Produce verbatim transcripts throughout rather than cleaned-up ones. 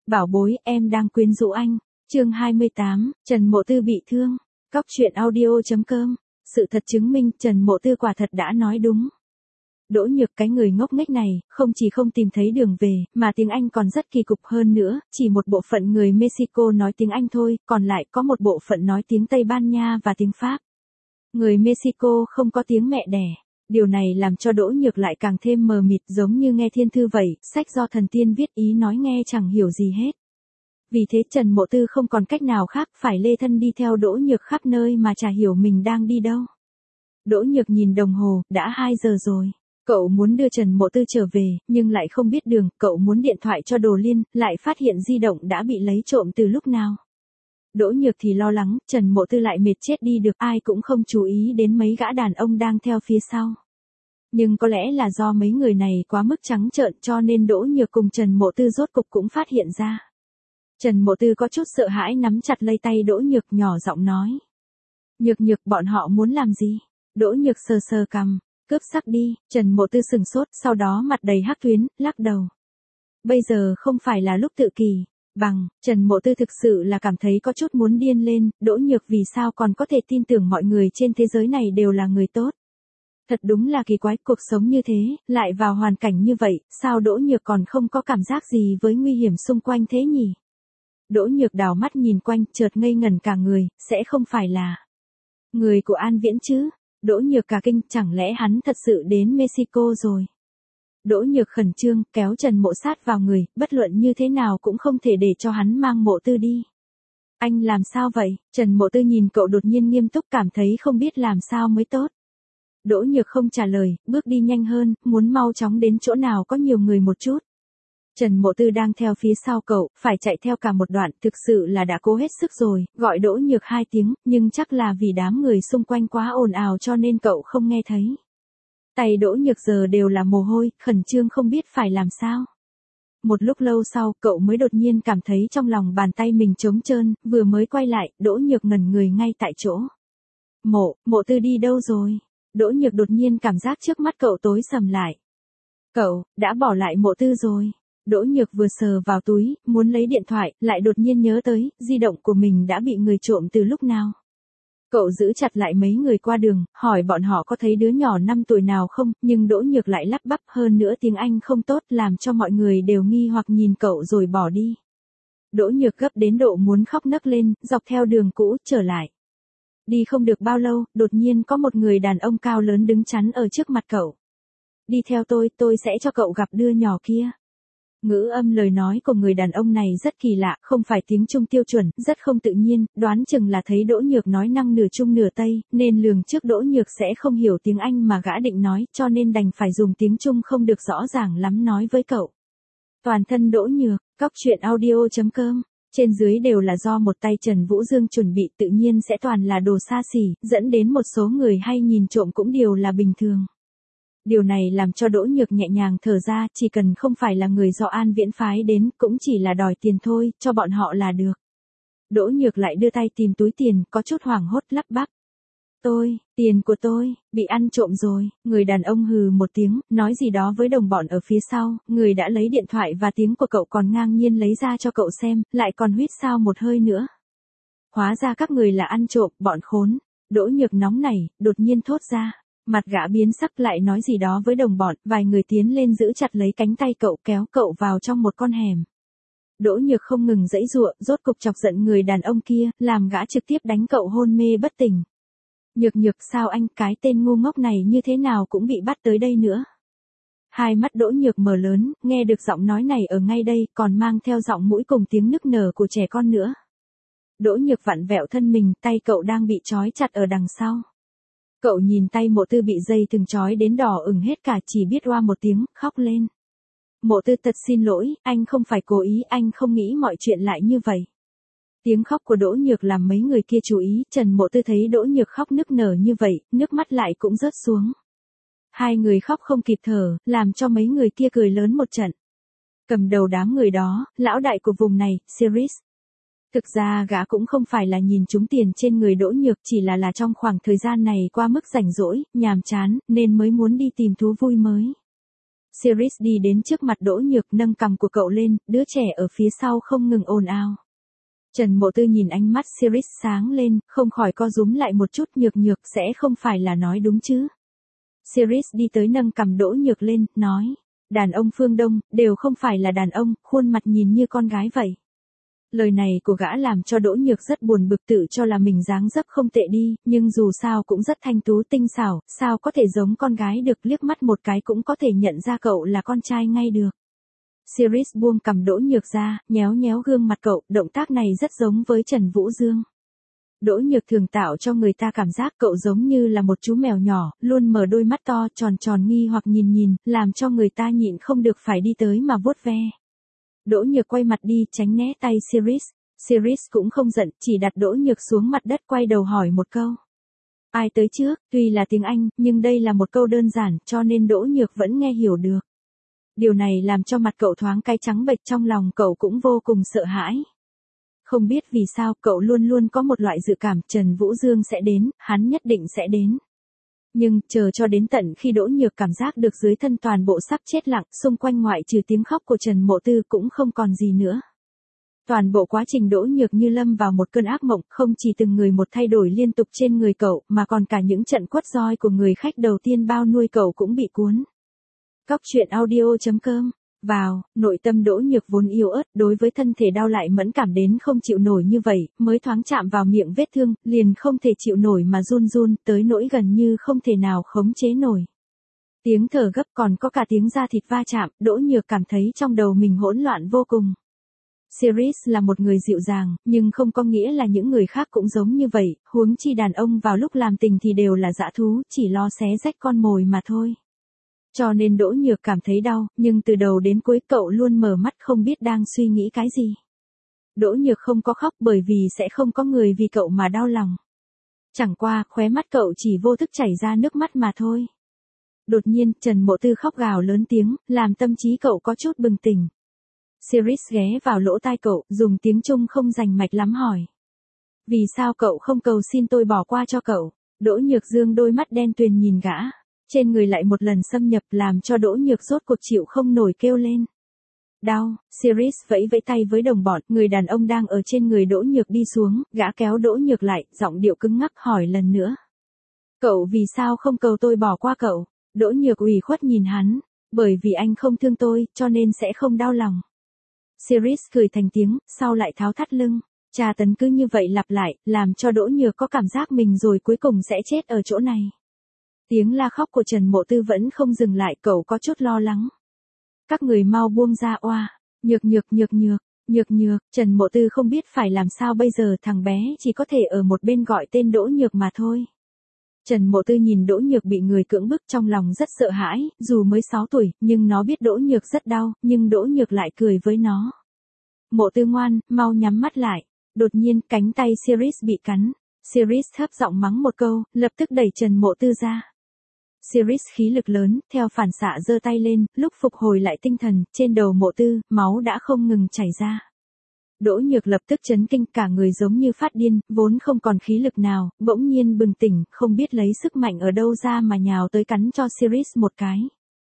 Bảo bối, em đang quyến rũ anh. Chương hai mươi tám, Trần Mộ Tư bị thương. Cóc truyện audio.com. Sự thật chứng minh Trần Mộ Tư quả thật đã nói đúng. Đỗ Nhược cái người ngốc nghếch này, không chỉ không tìm thấy đường về, mà tiếng Anh còn rất kỳ cục hơn nữa, chỉ một bộ phận người Mexico nói tiếng Anh thôi, còn lại có một bộ phận nói tiếng Tây Ban Nha và tiếng Pháp. Người Mexico không có tiếng mẹ đẻ. Điều này làm cho Đỗ Nhược lại càng thêm mờ mịt, giống như nghe thiên thư vậy, sách do thần tiên viết ý nói nghe chẳng hiểu gì hết. Vì thế Trần Mộ Tư không còn cách nào khác phải lê thân đi theo Đỗ Nhược khắp nơi mà chả hiểu mình đang đi đâu. Đỗ Nhược nhìn đồng hồ, đã hai giờ rồi. Cậu muốn đưa Trần Mộ Tư trở về, nhưng lại không biết đường, cậu muốn điện thoại cho Đồ Liên, lại phát hiện di động đã bị lấy trộm từ lúc nào. Đỗ Nhược thì lo lắng, Trần Mộ Tư lại mệt chết đi được, ai cũng không chú ý đến mấy gã đàn ông đang theo phía sau. Nhưng có lẽ là do mấy người này quá mức trắng trợn cho nên Đỗ Nhược cùng Trần Mộ Tư rốt cục cũng phát hiện ra. Trần Mộ Tư có chút sợ hãi nắm chặt lấy tay Đỗ Nhược nhỏ giọng nói. Nhược Nhược, bọn họ muốn làm gì? Đỗ Nhược sờ sờ cằm, cướp sắc đi. Trần Mộ Tư sừng sốt, sau đó mặt đầy hắc tuyến, lắc đầu. Bây giờ không phải là lúc tự kỳ. Bằng, Trần Mộ Tư thực sự là cảm thấy có chút muốn điên lên, Đỗ Nhược vì sao còn có thể tin tưởng mọi người trên thế giới này đều là người tốt. Thật đúng là kỳ quái, cuộc sống như thế, lại vào hoàn cảnh như vậy, sao Đỗ Nhược còn không có cảm giác gì với nguy hiểm xung quanh thế nhỉ? Đỗ Nhược đảo mắt nhìn quanh, chợt ngây ngẩn cả người, sẽ không phải là người của An Viễn chứ? Đỗ Nhược cả kinh, chẳng lẽ hắn thật sự đến Mexico rồi? Đỗ Nhược khẩn trương, kéo Trần Mộ sát vào người, bất luận như thế nào cũng không thể để cho hắn mang Mộ Tư đi. Anh làm sao vậy? Trần Mộ Tư nhìn cậu đột nhiên nghiêm túc, cảm thấy không biết làm sao mới tốt. Đỗ Nhược không trả lời, bước đi nhanh hơn, muốn mau chóng đến chỗ nào có nhiều người một chút. Trần Mộ Tư đang theo phía sau cậu, phải chạy theo cả một đoạn, thực sự là đã cố hết sức rồi, gọi Đỗ Nhược hai tiếng, nhưng chắc là vì đám người xung quanh quá ồn ào cho nên cậu không nghe thấy. Tay Đỗ Nhược giờ đều là mồ hôi, khẩn trương không biết phải làm sao. Một lúc lâu sau, cậu mới đột nhiên cảm thấy trong lòng bàn tay mình trống trơn, vừa mới quay lại, Đỗ Nhược ngẩn người ngay tại chỗ. Mộ, Mộ Tư đi đâu rồi? Đỗ Nhược đột nhiên cảm giác trước mắt cậu tối sầm lại. Cậu, đã bỏ lại Mộ Tư rồi. Đỗ Nhược vừa sờ vào túi, muốn lấy điện thoại, lại đột nhiên nhớ tới, di động của mình đã bị người trộm từ lúc nào. Cậu giữ chặt lại mấy người qua đường, hỏi bọn họ có thấy đứa nhỏ năm tuổi nào không, nhưng Đỗ Nhược lại lắp bắp, hơn nữa tiếng Anh không tốt làm cho mọi người đều nghi hoặc nhìn cậu rồi bỏ đi. Đỗ Nhược gấp đến độ muốn khóc nấc lên, dọc theo đường cũ, trở lại. Đi không được bao lâu, đột nhiên có một người đàn ông cao lớn đứng chắn ở trước mặt cậu. Đi theo tôi, tôi sẽ cho cậu gặp đứa nhỏ kia. Ngữ âm lời nói của người đàn ông này rất kỳ lạ, không phải tiếng Trung tiêu chuẩn, rất không tự nhiên, đoán chừng là thấy Đỗ Nhược nói năng nửa Trung nửa Tây, nên lường trước Đỗ Nhược sẽ không hiểu tiếng Anh mà gã định nói, cho nên đành phải dùng tiếng Trung không được rõ ràng lắm nói với cậu. Toàn thân Đỗ Nhược, cóc truyện audio.com, trên dưới đều là do một tay Trần Vũ Dương chuẩn bị, tự nhiên sẽ toàn là đồ xa xỉ, dẫn đến một số người hay nhìn trộm cũng đều là bình thường. Điều này làm cho Đỗ Nhược nhẹ nhàng thở ra, chỉ cần không phải là người do An Viễn phái đến, cũng chỉ là đòi tiền thôi, cho bọn họ là được. Đỗ Nhược lại đưa tay tìm túi tiền, có chút hoảng hốt lắp bắp. Tôi, tiền của tôi, bị ăn trộm rồi. Người đàn ông hừ một tiếng, nói gì đó với đồng bọn ở phía sau, người đã lấy điện thoại và tiếng của cậu còn ngang nhiên lấy ra cho cậu xem, lại còn huýt sao một hơi nữa. Hóa ra các người là ăn trộm, bọn khốn. Đỗ Nhược nóng nảy, đột nhiên thốt ra. Mặt gã biến sắc, lại nói gì đó với đồng bọn, vài người tiến lên giữ chặt lấy cánh tay cậu, kéo cậu vào trong một con hẻm. Đỗ Nhược không ngừng giãy giụa, rốt cục chọc giận người đàn ông kia, làm gã trực tiếp đánh cậu hôn mê bất tỉnh. Nhược Nhược, sao anh, cái tên ngu ngốc này như thế nào cũng bị bắt tới đây nữa. Hai mắt Đỗ Nhược mở lớn, nghe được giọng nói này ở ngay đây, còn mang theo giọng mũi cùng tiếng nức nở của trẻ con nữa. Đỗ Nhược vặn vẹo thân mình, tay cậu đang bị trói chặt ở đằng sau. Cậu nhìn tay Mộ Tư bị dây thừng trói đến đỏ ửng hết cả, chỉ biết oa một tiếng, khóc lên. Mộ Tư, thật xin lỗi, anh không phải cố ý, anh không nghĩ mọi chuyện lại như vậy. Tiếng khóc của Đỗ Nhược làm mấy người kia chú ý, Trần Mộ Tư thấy Đỗ Nhược khóc nức nở như vậy, nước mắt lại cũng rớt xuống. Hai người khóc không kịp thở, làm cho mấy người kia cười lớn một trận. Cầm đầu đám người đó, lão đại của vùng này, Series. Thực ra gã cũng không phải là nhìn trúng tiền trên người Đỗ Nhược, chỉ là là trong khoảng thời gian này qua mức rảnh rỗi, nhàm chán, nên mới muốn đi tìm thú vui mới. Sirius đi đến trước mặt Đỗ Nhược nâng cằm của cậu lên, đứa trẻ ở phía sau không ngừng ồn ào. Trần Mộ Tư nhìn ánh mắt Sirius sáng lên, không khỏi co rúm lại một chút. Nhược Nhược sẽ không phải là nói đúng chứ. Sirius đi tới nâng cằm Đỗ Nhược lên, nói. Đàn ông phương Đông, đều không phải là đàn ông, khuôn mặt nhìn như con gái vậy. Lời này của gã làm cho Đỗ Nhược rất buồn bực, tự cho là mình dáng dấp không tệ đi, nhưng dù sao cũng rất thanh tú tinh xảo, sao có thể giống con gái được, liếc mắt một cái cũng có thể nhận ra cậu là con trai ngay được. Sirius buông cằm Đỗ Nhược ra, nhéo nhéo gương mặt cậu, động tác này rất giống với Trần Vũ Dương. Đỗ Nhược thường tạo cho người ta cảm giác cậu giống như là một chú mèo nhỏ, luôn mở đôi mắt to tròn tròn nghi hoặc nhìn nhìn, làm cho người ta nhịn không được phải đi tới mà vuốt ve. Đỗ Nhược quay mặt đi, tránh né tay Sirius. Sirius cũng không giận, chỉ đặt Đỗ Nhược xuống mặt đất, quay đầu hỏi một câu. Ai tới trước? Tuy là tiếng Anh, nhưng đây là một câu đơn giản, cho nên Đỗ Nhược vẫn nghe hiểu được. Điều này làm cho mặt cậu thoáng cái trắng bệch, trong lòng cậu cũng vô cùng sợ hãi. Không biết vì sao, cậu luôn luôn có một loại dự cảm Trần Vũ Dương sẽ đến, hắn nhất định sẽ đến. Nhưng, chờ cho đến tận khi Đỗ Nhược cảm giác được dưới thân toàn bộ sắp chết lặng, xung quanh ngoại trừ tiếng khóc của Trần Mộ Tư cũng không còn gì nữa. Toàn bộ quá trình Đỗ Nhược như lâm vào một cơn ác mộng, không chỉ từng người một thay đổi liên tục trên người cậu, mà còn cả những trận quất roi của người khách đầu tiên bao nuôi cậu cũng bị cuốn. Cóc truyện audio chấm com. Vào, nội tâm Đỗ Nhược vốn yếu ớt, đối với thân thể đau lại mẫn cảm đến không chịu nổi như vậy, mới thoáng chạm vào miệng vết thương, liền không thể chịu nổi mà run run, tới nỗi gần như không thể nào khống chế nổi. Tiếng thở gấp còn có cả tiếng da thịt va chạm, Đỗ Nhược cảm thấy trong đầu mình hỗn loạn vô cùng. Sirius là một người dịu dàng, nhưng không có nghĩa là những người khác cũng giống như vậy, huống chi đàn ông vào lúc làm tình thì đều là dã thú, chỉ lo xé rách con mồi mà thôi. Cho nên Đỗ Nhược cảm thấy đau, nhưng từ đầu đến cuối cậu luôn mở mắt không biết đang suy nghĩ cái gì. Đỗ Nhược không có khóc bởi vì sẽ không có người vì cậu mà đau lòng. Chẳng qua, khóe mắt cậu chỉ vô thức chảy ra nước mắt mà thôi. Đột nhiên, Trần Mộ Tư khóc gào lớn tiếng, làm tâm trí cậu có chút bừng tỉnh. Sirius ghé vào lỗ tai cậu, dùng tiếng Trung không rành mạch lắm hỏi. Vì sao cậu không cầu xin tôi bỏ qua cho cậu? Đỗ Nhược dương đôi mắt đen tuyền nhìn gã. Trên người lại một lần xâm nhập làm cho Đỗ Nhược rốt cuộc chịu không nổi kêu lên. Đau, Sirius vẫy vẫy tay với đồng bọn, người đàn ông đang ở trên người Đỗ Nhược đi xuống, gã kéo Đỗ Nhược lại, giọng điệu cứng ngắc hỏi lần nữa. Cậu vì sao không cầu tôi bỏ qua cậu? Đỗ Nhược ủy khuất nhìn hắn, bởi vì anh không thương tôi, cho nên sẽ không đau lòng. Sirius cười thành tiếng, sau lại tháo thắt lưng, tra tấn cứ như vậy lặp lại, làm cho Đỗ Nhược có cảm giác mình rồi cuối cùng sẽ chết ở chỗ này. Tiếng la khóc của Trần Mộ Tư vẫn không dừng lại, cậu có chút lo lắng. Các người mau buông ra oa, nhược nhược nhược nhược, nhược nhược, Trần Mộ Tư không biết phải làm sao bây giờ, thằng bé chỉ có thể ở một bên gọi tên Đỗ Nhược mà thôi. Trần Mộ Tư nhìn Đỗ Nhược bị người cưỡng bức trong lòng rất sợ hãi, dù mới sáu tuổi, nhưng nó biết Đỗ Nhược rất đau, nhưng Đỗ Nhược lại cười với nó. Mộ Tư ngoan, mau nhắm mắt lại. Đột nhiên, cánh tay Sirius bị cắn. Sirius thấp giọng mắng một câu, lập tức đẩy Trần Mộ Tư ra. Sirius khí lực lớn, theo phản xạ giơ tay lên, lúc phục hồi lại tinh thần, trên đầu Mộ Tư, máu đã không ngừng chảy ra. Đỗ Nhược lập tức chấn kinh, cả người giống như phát điên, vốn không còn khí lực nào, bỗng nhiên bừng tỉnh, không biết lấy sức mạnh ở đâu ra mà nhào tới cắn cho Sirius một cái.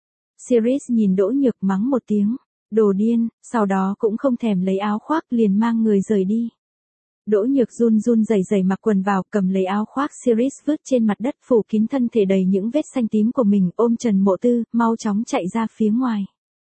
Sirius nhìn Đỗ Nhược mắng một tiếng, đồ điên, sau đó cũng không thèm lấy áo khoác liền mang người rời đi. Đỗ Nhược run run rẩy rẩy mặc quần vào, cầm lấy áo khoác Sirius vứt trên mặt đất, phủ kín thân thể đầy những vết xanh tím của mình, ôm Trần Mộ Tư, mau chóng chạy ra phía ngoài.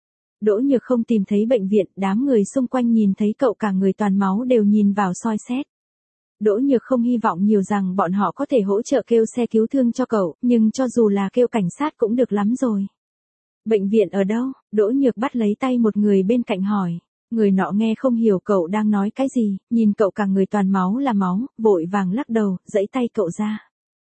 Đỗ Nhược không tìm thấy bệnh viện, đám người xung quanh nhìn thấy cậu cả người toàn máu đều nhìn vào soi xét. Đỗ Nhược không hy vọng nhiều rằng bọn họ có thể hỗ trợ kêu xe cứu thương cho cậu, nhưng cho dù là kêu cảnh sát cũng được lắm rồi. Bệnh viện ở đâu? Đỗ Nhược bắt lấy tay một người bên cạnh hỏi. Người nọ nghe không hiểu cậu đang nói cái gì, nhìn cậu cả người toàn máu là máu, vội vàng lắc đầu, giãy tay cậu ra.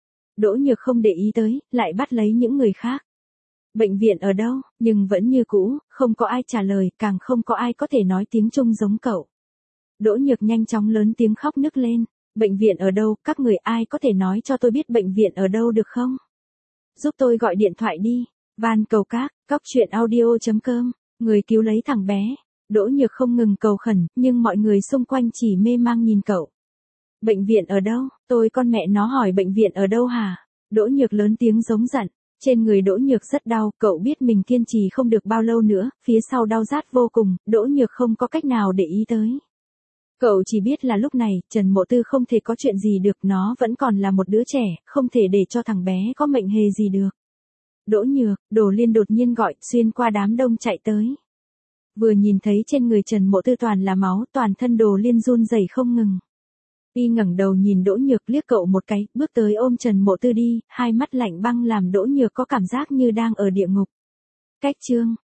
Đỗ Nhược không để ý tới, lại bắt lấy những người khác. Bệnh viện ở đâu? Nhưng vẫn như cũ, không có ai trả lời, càng không có ai có thể nói tiếng Trung giống cậu. Đỗ Nhược nhanh chóng lớn tiếng khóc nức lên. Bệnh viện ở đâu? Các người ai có thể nói cho tôi biết bệnh viện ở đâu được không? Giúp tôi gọi điện thoại đi. Van cầu các, cóc truyện audio chấm com. Người cứu lấy thằng bé. Đỗ Nhược không ngừng cầu khẩn, nhưng mọi người xung quanh chỉ mê mang nhìn cậu. Bệnh viện ở đâu? Tôi con mẹ nó hỏi bệnh viện ở đâu hả? Đỗ Nhược lớn tiếng giống giận. Trên người Đỗ Nhược rất đau, cậu biết mình kiên trì không được bao lâu nữa, phía sau đau rát vô cùng, Đỗ Nhược không có cách nào để ý tới. Cậu chỉ biết là lúc này, Trần Mộ Tư không thể có chuyện gì được, nó vẫn còn là một đứa trẻ, không thể để cho thằng bé có mệnh hề gì được. Đỗ Nhược, Đồ Liên đột nhiên gọi, xuyên qua đám đông chạy tới. Vừa nhìn thấy trên người Trần Mộ Tư toàn là máu, toàn thân Đồ Liên run rẩy không ngừng. Y ngẩng đầu nhìn Đỗ Nhược liếc cậu một cái, bước tới ôm Trần Mộ Tư đi, hai mắt lạnh băng làm Đỗ Nhược có cảm giác như đang ở địa ngục. Cách chương